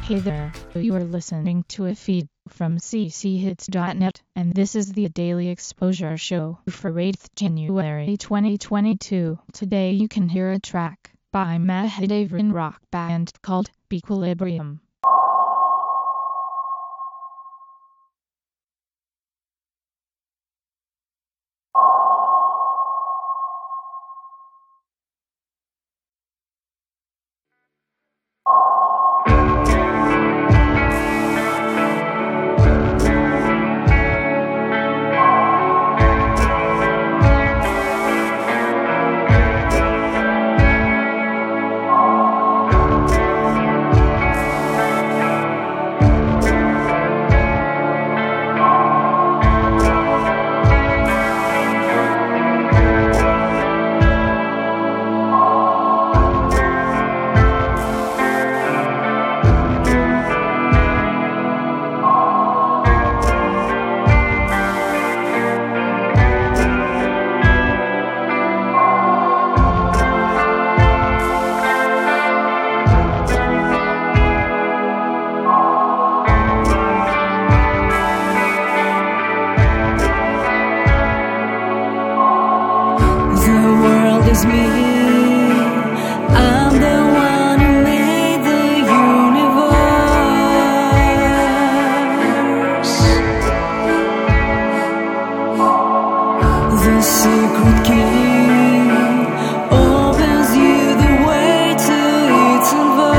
Hey there, you are listening to a feed from cchits.net, and this is the Daily Exposure Show for 8th January 2022. Today you can hear a track by Mahadevan rock band called Equilibrium. Is me. I'm the one who made the universe. The secret key opens you the way to its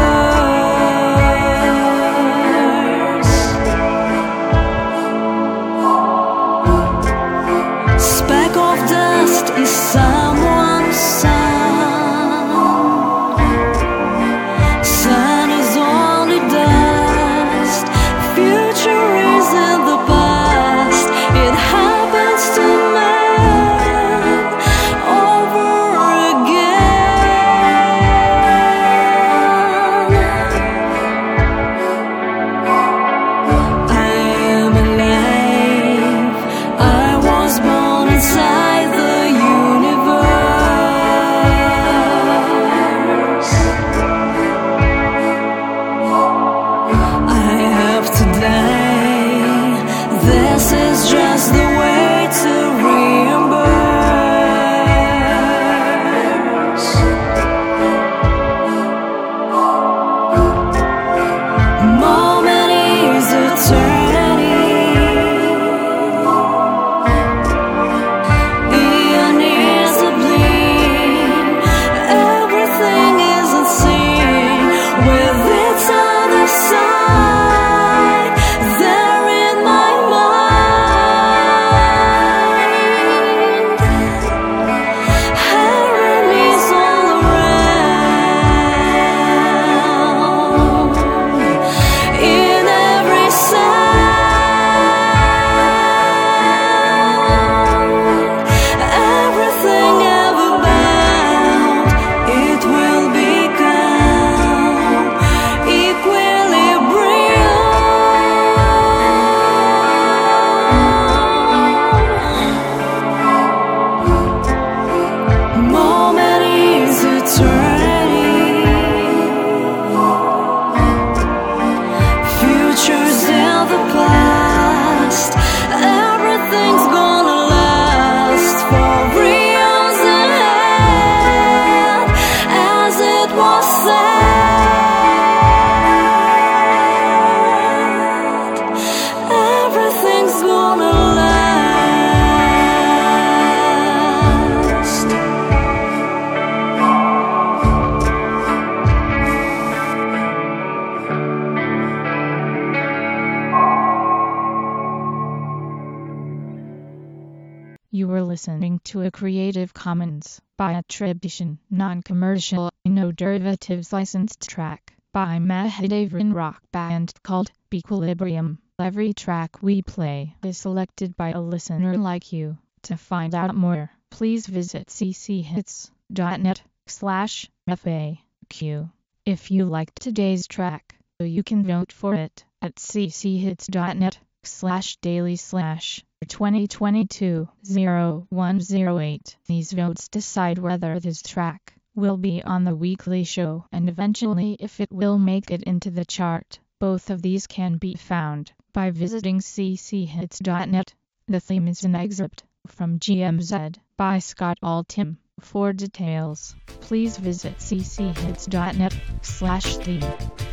verse. Speck of dust is someone's sun. Sun is only dust. Future is in the past. It happens to man over again. I am alive. I was born inside the universe. I have to die. This is just the way to reimburse. Moment is eternity. Eon is a blink. Everything is unseen with its other side. There in my mind, enemies all around. In every sound, everything ever bound, it will become equilibrium. Moment is eternity. Future's in the past. Everything's gonna last for reals ahead, as it was said. Everything's gonna last. You were listening to a Creative Commons by attribution, non-commercial, no derivatives licensed track by Mahadevan rock band called Equilibrium. Every track we play is selected by a listener like you. To find out more, please visit cchits.net/FAQ. If you liked today's track, you can vote for it at cchits.net/daily/2022-0108. These votes decide whether this track will be on the weekly show and eventually if it will make it into the chart. Both of these can be found by visiting cchits.net. The theme is an excerpt from GMZ by Scott Altham. For details, please visit cchits.net/theme.